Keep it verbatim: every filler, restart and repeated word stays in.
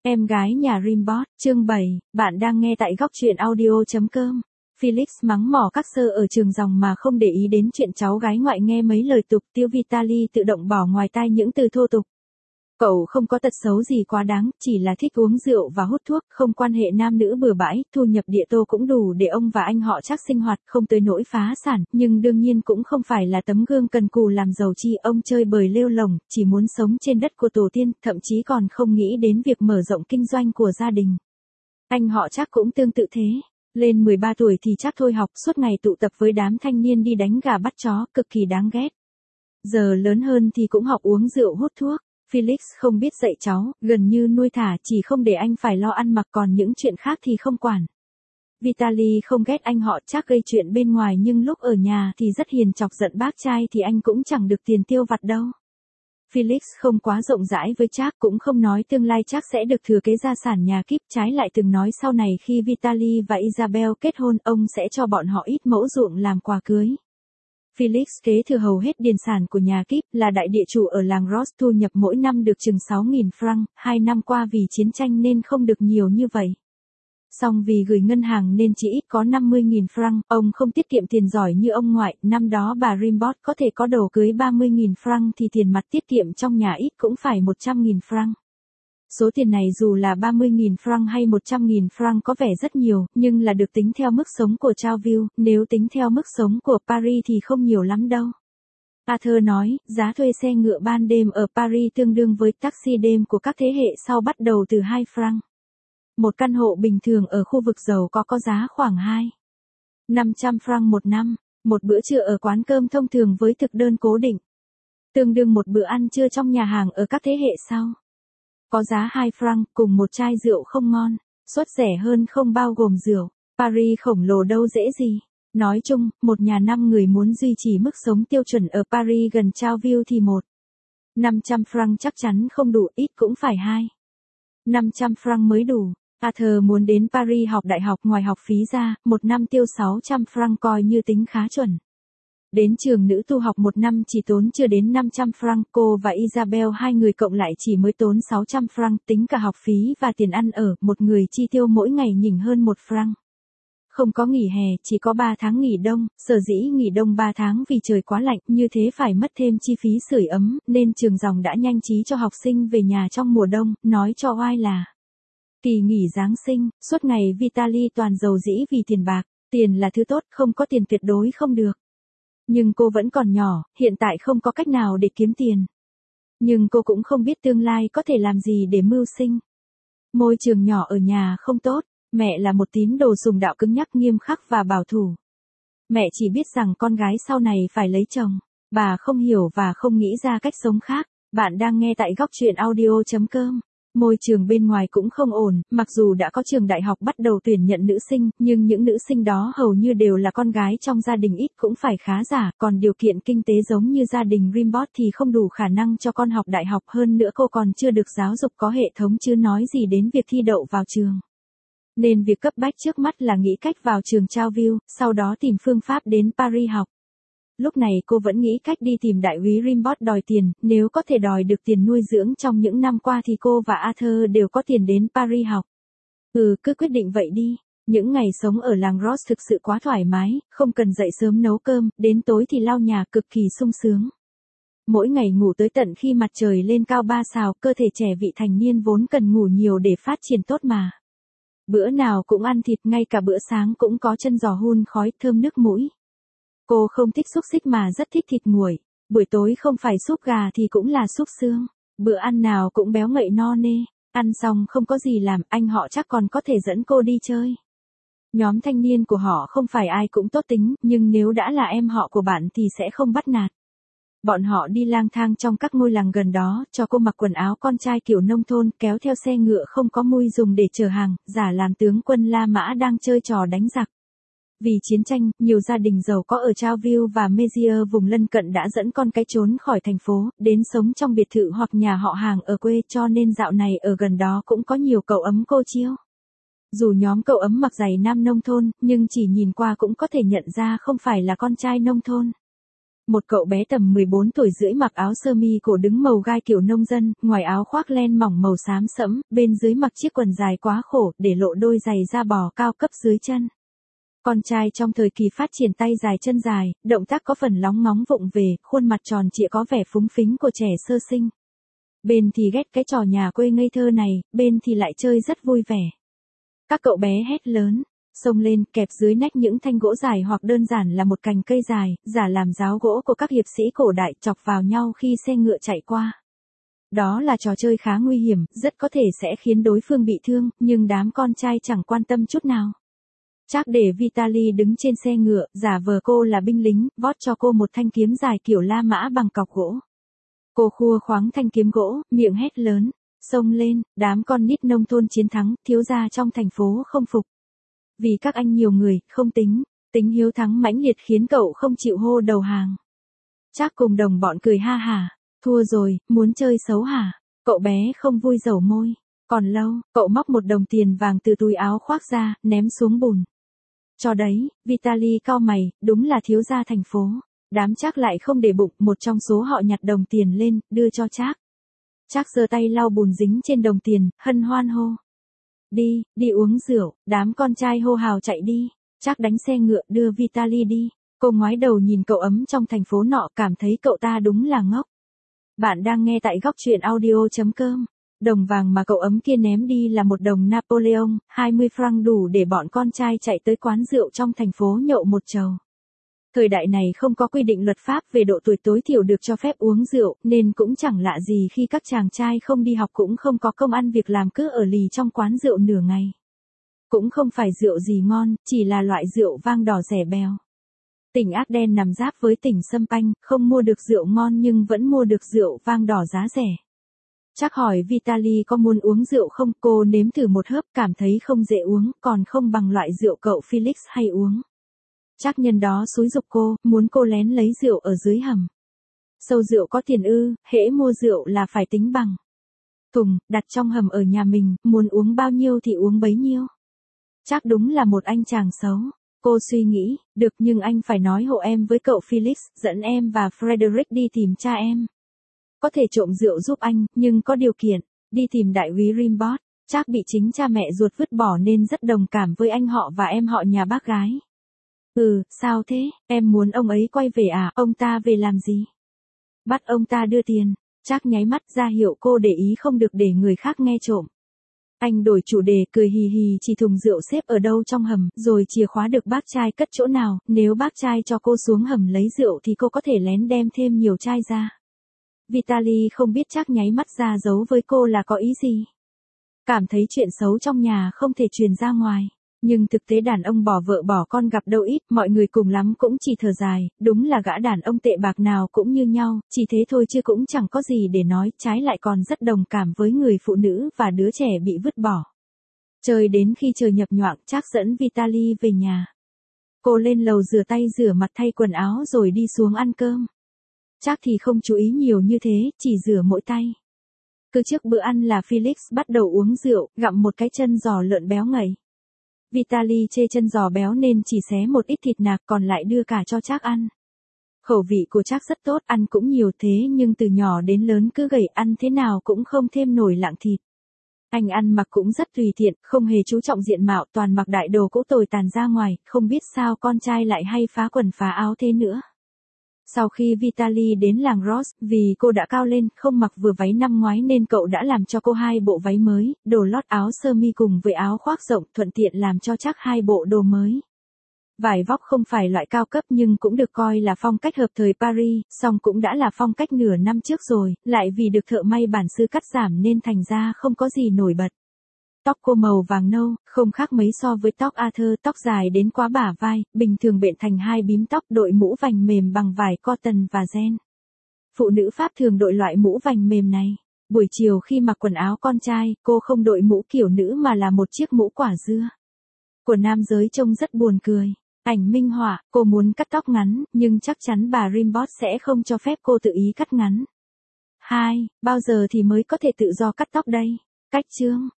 Em gái nhà Rimbot, chương bảy, bạn đang nghe tại góc truyện audio chấm com. Felix mắng mỏ các sơ ở trường dòng mà không để ý đến chuyện cháu gái ngoại nghe mấy lời tục tiêu. Vitaly tự động bỏ ngoài tai những từ thô tục. Cậu không có tật xấu gì quá đáng, chỉ là thích uống rượu và hút thuốc, không quan hệ nam nữ bừa bãi, thu nhập địa tô cũng đủ để ông và anh họ Trác sinh hoạt, không tới nỗi phá sản, nhưng đương nhiên cũng không phải là tấm gương cần cù làm giàu chi. Ông chơi bời lêu lổng, chỉ muốn sống trên đất của tổ tiên, thậm chí còn không nghĩ đến việc mở rộng kinh doanh của gia đình. Anh họ Trác cũng tương tự thế. Lên mười ba tuổi thì Trác thôi học, suốt ngày tụ tập với đám thanh niên đi đánh gà bắt chó, cực kỳ đáng ghét. Giờ lớn hơn thì cũng học uống rượu hút thuốc. Felix không biết dạy cháu, gần như nuôi thả, chỉ không để anh phải lo ăn mặc, còn những chuyện khác thì không quản. Vitaly không ghét anh họ Trác gây chuyện bên ngoài, nhưng lúc ở nhà thì rất hiền, chọc giận bác trai thì anh cũng chẳng được tiền tiêu vặt đâu. Felix không quá rộng rãi với Trác, cũng không nói tương lai Trác sẽ được thừa kế gia sản nhà Kíp, trái lại từng nói sau này khi Vitaly và Isabel kết hôn, ông sẽ cho bọn họ ít mẫu ruộng làm quà cưới. Felix kế thừa hầu hết điền sản của nhà Kíp, là đại địa chủ ở làng Ross, thu nhập mỗi năm được chừng sáu nghìn franc, hai năm qua vì chiến tranh nên không được nhiều như vậy. Song vì gửi ngân hàng nên chỉ ít có năm mươi nghìn franc, ông không tiết kiệm tiền giỏi như ông ngoại. Năm đó bà Rimbot có thể có đồ cưới ba mươi nghìn franc thì tiền mặt tiết kiệm trong nhà ít cũng phải một trăm nghìn franc. Số tiền này dù là ba mươi nghìn franc hay một trăm nghìn franc có vẻ rất nhiều, nhưng là được tính theo mức sống của Trouville, nếu tính theo mức sống của Paris thì không nhiều lắm đâu. Arthur nói, giá thuê xe ngựa ban đêm ở Paris tương đương với taxi đêm của các thế hệ sau, bắt đầu từ hai franc. Một căn hộ bình thường ở khu vực giàu có có giá khoảng hai nghìn năm trăm franc một năm. Một bữa trưa ở quán cơm thông thường với thực đơn cố định, tương đương một bữa ăn trưa trong nhà hàng ở các thế hệ sau, có giá hai franc, cùng một chai rượu không ngon, suất rẻ hơn không bao gồm rượu. Paris khổng lồ đâu dễ gì. Nói chung, một nhà năm người muốn duy trì mức sống tiêu chuẩn ở Paris gần Trouville thì một nghìn năm trăm franc chắc chắn không đủ, ít cũng phải hai nghìn năm trăm franc mới đủ. Arthur muốn đến Paris học đại học, ngoài học phí ra, một năm tiêu sáu trăm franc coi như tính khá chuẩn. Đến trường nữ tu học một năm chỉ tốn chưa đến năm trăm franc, cô và Isabel hai người cộng lại chỉ mới tốn sáu trăm franc, tính cả học phí và tiền ăn ở, một người chi tiêu mỗi ngày nhỉnh hơn một franc. Không có nghỉ hè, chỉ có ba tháng nghỉ đông, sở dĩ nghỉ đông ba tháng vì trời quá lạnh, như thế phải mất thêm chi phí sưởi ấm, nên trường dòng đã nhanh trí cho học sinh về nhà trong mùa đông, nói cho oai là kỳ nghỉ Giáng sinh. Suốt ngày Vitaly toàn rầu rĩ vì tiền bạc, tiền là thứ tốt, không có tiền tuyệt đối không được. Nhưng cô vẫn còn nhỏ, hiện tại không có cách nào để kiếm tiền. Nhưng cô cũng không biết tương lai có thể làm gì để mưu sinh. Môi trường nhỏ ở nhà không tốt, mẹ là một tín đồ sùng đạo cứng nhắc, nghiêm khắc và bảo thủ. Mẹ chỉ biết rằng con gái sau này phải lấy chồng, bà không hiểu và không nghĩ ra cách sống khác. Bạn đang nghe tại góc truyện audio chấm com. Môi trường bên ngoài cũng không ổn, mặc dù đã có trường đại học bắt đầu tuyển nhận nữ sinh, nhưng những nữ sinh đó hầu như đều là con gái trong gia đình ít cũng phải khá giả, còn điều kiện kinh tế giống như gia đình Rimbot thì không đủ khả năng cho con học đại học, hơn nữa cô còn chưa được giáo dục có hệ thống chứ nói gì đến việc thi đậu vào trường. Nên việc cấp bách trước mắt là nghĩ cách vào trường Trouville, sau đó tìm phương pháp đến Paris học. Lúc này cô vẫn nghĩ cách đi tìm đại úy Rimbot đòi tiền, nếu có thể đòi được tiền nuôi dưỡng trong những năm qua thì cô và Arthur đều có tiền đến Paris học. Ừ, cứ quyết định vậy đi. Những ngày sống ở làng Ross thực sự quá thoải mái, không cần dậy sớm nấu cơm, đến tối thì lau nhà, cực kỳ sung sướng. Mỗi ngày ngủ tới tận khi mặt trời lên cao ba sào, cơ thể trẻ vị thành niên vốn cần ngủ nhiều để phát triển tốt mà. Bữa nào cũng ăn thịt, ngay cả bữa sáng cũng có chân giò hun khói, thơm nước mũi. Cô không thích xúc xích mà rất thích thịt nguội. Buổi tối không phải súp gà thì cũng là súp xương. Bữa ăn nào cũng béo ngậy no nê. Ăn xong không có gì làm, anh họ chắc còn có thể dẫn cô đi chơi. Nhóm thanh niên của họ không phải ai cũng tốt tính, nhưng nếu đã là em họ của bạn thì sẽ không bắt nạt. Bọn họ đi lang thang trong các ngôi làng gần đó, cho cô mặc quần áo con trai kiểu nông thôn, kéo theo xe ngựa không có mui dùng để chở hàng, giả làm tướng quân La Mã đang chơi trò đánh giặc. Vì chiến tranh, nhiều gia đình giàu có ở Trouville và Mézières vùng lân cận đã dẫn con cái trốn khỏi thành phố, đến sống trong biệt thự hoặc nhà họ hàng ở quê, cho nên dạo này ở gần đó cũng có nhiều cậu ấm cô chiêu. Dù nhóm cậu ấm mặc giày nam nông thôn, nhưng chỉ nhìn qua cũng có thể nhận ra không phải là con trai nông thôn. Một cậu bé tầm mười bốn tuổi rưỡi mặc áo sơ mi cổ đứng màu gai kiểu nông dân, ngoài áo khoác len mỏng màu xám sẫm, bên dưới mặc chiếc quần dài quá khổ, để lộ đôi giày da bò cao cấp dưới chân. Con trai trong thời kỳ phát triển tay dài chân dài, động tác có phần lóng ngóng vụng về, khuôn mặt tròn trịa có vẻ phúng phính của trẻ sơ sinh. Bên thì ghét cái trò nhà quê ngây thơ này, bên thì lại chơi rất vui vẻ. Các cậu bé hét lớn, xông lên, kẹp dưới nách những thanh gỗ dài hoặc đơn giản là một cành cây dài, giả làm giáo gỗ của các hiệp sĩ cổ đại, chọc vào nhau khi xe ngựa chạy qua. Đó là trò chơi khá nguy hiểm, rất có thể sẽ khiến đối phương bị thương, nhưng đám con trai chẳng quan tâm chút nào. Trác để Vitaly đứng trên xe ngựa, giả vờ cô là binh lính, vót cho cô một thanh kiếm dài kiểu La Mã bằng cọc gỗ. Cô khua khoáng thanh kiếm gỗ, miệng hét lớn, xông lên, đám con nít nông thôn chiến thắng, thiếu gia trong thành phố không phục. Vì các anh nhiều người, không tính, tính hiếu thắng mãnh liệt khiến cậu không chịu hô đầu hàng. Trác cùng đồng bọn cười ha hả, thua rồi, muốn chơi xấu hả? Cậu bé không vui dẩu môi. Còn lâu, cậu móc một đồng tiền vàng từ túi áo khoác ra, ném xuống bùn. Cho đấy, Vitaly cau mày, đúng là thiếu gia thành phố. Đám Trác lại không để bụng, một trong số họ nhặt đồng tiền lên, đưa cho Trác. Trác giơ tay lau bùn dính trên đồng tiền, hân hoan hô. Đi, đi uống rượu, đám con trai hô hào chạy đi. Trác đánh xe ngựa đưa Vitaly đi. Cô ngoái đầu nhìn cậu ấm trong thành phố nọ, cảm thấy cậu ta đúng là ngốc. Bạn đang nghe tại góc truyện audio chấm com. Đồng vàng mà cậu ấm kia ném đi là một đồng Napoleon, hai mươi franc đủ để bọn con trai chạy tới quán rượu trong thành phố nhậu một chầu. Thời đại này không có quy định luật pháp về độ tuổi tối thiểu được cho phép uống rượu, nên cũng chẳng lạ gì khi các chàng trai không đi học cũng không có công ăn việc làm cứ ở lì trong quán rượu nửa ngày. Cũng không phải rượu gì ngon, chỉ là loại rượu vang đỏ rẻ bèo. Tỉnh Ardennes nằm giáp với tỉnh Champagne, không mua được rượu ngon nhưng vẫn mua được rượu vang đỏ giá rẻ. Trác hỏi Vitaly có muốn uống rượu không, cô nếm thử một hớp cảm thấy không dễ uống, còn không bằng loại rượu cậu Felix hay uống. Trác nhân đó xúi giục cô, muốn cô lén lấy rượu ở dưới hầm. Sâu rượu có tiền ư, hễ mua rượu là phải tính bằng. Thùng, đặt trong hầm ở nhà mình, muốn uống bao nhiêu thì uống bấy nhiêu. Trác đúng là một anh chàng xấu. Cô suy nghĩ, được nhưng anh phải nói hộ em với cậu Felix, dẫn em và Frederick đi tìm cha em. Có thể trộm rượu giúp anh, nhưng có điều kiện, đi tìm đại úy Rimbaud. Trác bị chính cha mẹ ruột vứt bỏ nên rất đồng cảm với anh họ và em họ nhà bác gái. Ừ, sao thế, em muốn ông ấy quay về à, ông ta về làm gì? Bắt ông ta đưa tiền. Trác nháy mắt ra hiệu cô để ý không được để người khác nghe trộm. Anh đổi chủ đề, cười hì hì chỉ thùng rượu xếp ở đâu trong hầm, rồi chìa khóa được bác trai cất chỗ nào, nếu bác trai cho cô xuống hầm lấy rượu thì cô có thể lén đem thêm nhiều chai ra. Vitaly không biết Trác nháy mắt ra giấu với cô là có ý gì. Cảm thấy chuyện xấu trong nhà không thể truyền ra ngoài. Nhưng thực tế đàn ông bỏ vợ bỏ con gặp đâu ít, mọi người cùng lắm cũng chỉ thở dài, đúng là gã đàn ông tệ bạc nào cũng như nhau, chỉ thế thôi chứ cũng chẳng có gì để nói, trái lại còn rất đồng cảm với người phụ nữ và đứa trẻ bị vứt bỏ. Chơi đến khi trời nhập nhoạng, Trác dẫn Vitaly về nhà. Cô lên lầu rửa tay rửa mặt thay quần áo rồi đi xuống ăn cơm. Trác thì không chú ý nhiều như thế, chỉ rửa mỗi tay. Cứ trước bữa ăn là Felix bắt đầu uống rượu, gặm một cái chân giò lợn béo ngậy. Vitaly chê chân giò béo nên chỉ xé một ít thịt nạc còn lại đưa cả cho Trác ăn. Khẩu vị của Trác rất tốt, ăn cũng nhiều thế nhưng từ nhỏ đến lớn cứ gầy, ăn thế nào cũng không thêm nổi lạng thịt. Anh ăn mặc cũng rất tùy tiện, không hề chú trọng diện mạo, toàn mặc đại đồ cũ tồi tàn ra ngoài, không biết sao con trai lại hay phá quần phá áo thế nữa. Sau khi Vitaly đến làng Ross, vì cô đã cao lên, không mặc vừa váy năm ngoái nên cậu đã làm cho cô hai bộ váy mới, đồ lót áo sơ mi cùng với áo khoác rộng, thuận tiện làm cho Trác hai bộ đồ mới. Vải vóc không phải loại cao cấp nhưng cũng được coi là phong cách hợp thời Paris, song cũng đã là phong cách nửa năm trước rồi, lại vì được thợ may bản xứ cắt giảm nên thành ra không có gì nổi bật. Tóc cô màu vàng nâu, không khác mấy so với tóc Arthur, tóc dài đến quá bả vai, bình thường bện thành hai bím tóc, đội mũ vành mềm bằng vải cotton và ren. Phụ nữ Pháp thường đội loại mũ vành mềm này. Buổi chiều khi mặc quần áo con trai, cô không đội mũ kiểu nữ mà là một chiếc mũ quả dưa. Của nam giới trông rất buồn cười. Ảnh minh họa, cô muốn cắt tóc ngắn, nhưng chắc chắn bà Rimbaud sẽ không cho phép cô tự ý cắt ngắn. hai. Bao giờ thì mới có thể tự do cắt tóc đây? Cách chương.